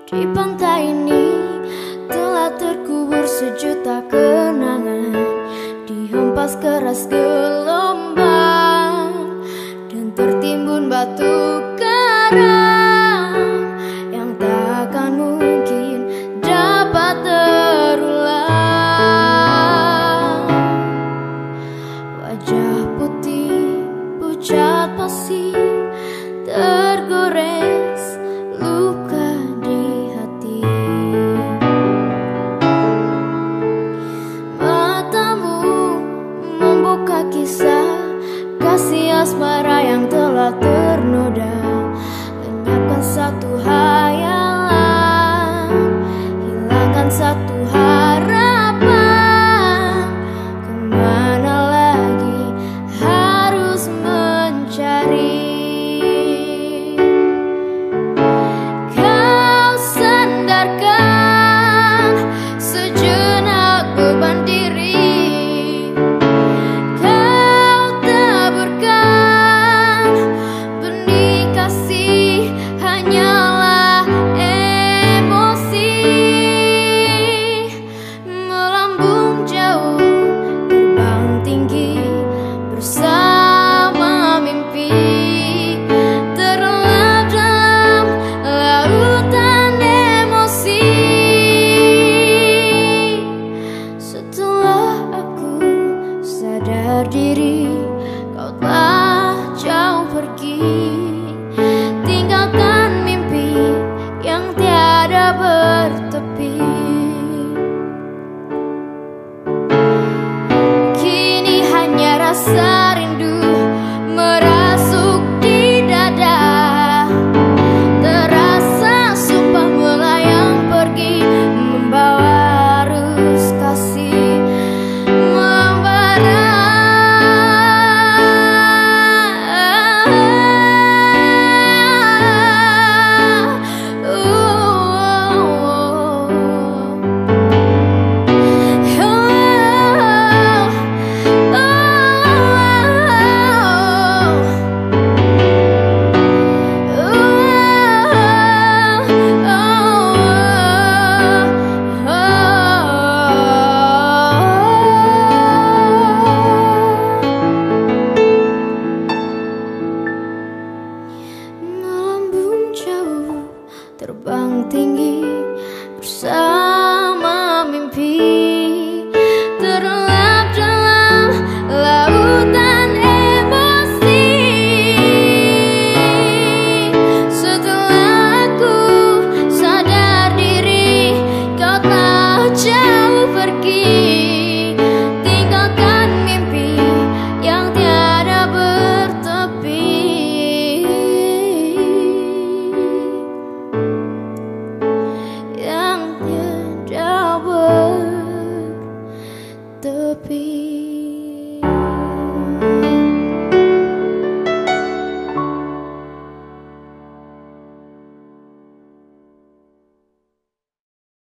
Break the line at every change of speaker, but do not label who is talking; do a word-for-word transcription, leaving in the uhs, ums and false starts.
Di pantai ini telah terkubur sejuta kenangan, dihempas keras gelombang dan tertimbun batu karang yang takkan mungkin dapat terulang. Wajah putih pucat pasi tergores luka di hati. Matamu membuka kisah kasih asmara yang telah ternoda, lenyapkan satu hayalan, hilangkan satu harapan. Kemana lagi harus mencari? Kau sandarkan sejenak beban diri, kau taburkan benih kasih hanyalah emosi. Melambung jauh, terbang tinggi bersama mimpi, terlelap dalam lautan emosi. Setelah aku sadar diri, kau telah jauh pergi, tinggalkan mimpi yang tiada bertepi. Kini hanya rasa rindu merasuk di dada, terasa sumpah melayang pergi, membawa arus kasih membara. Melambung jauh, terbang tinggi bersama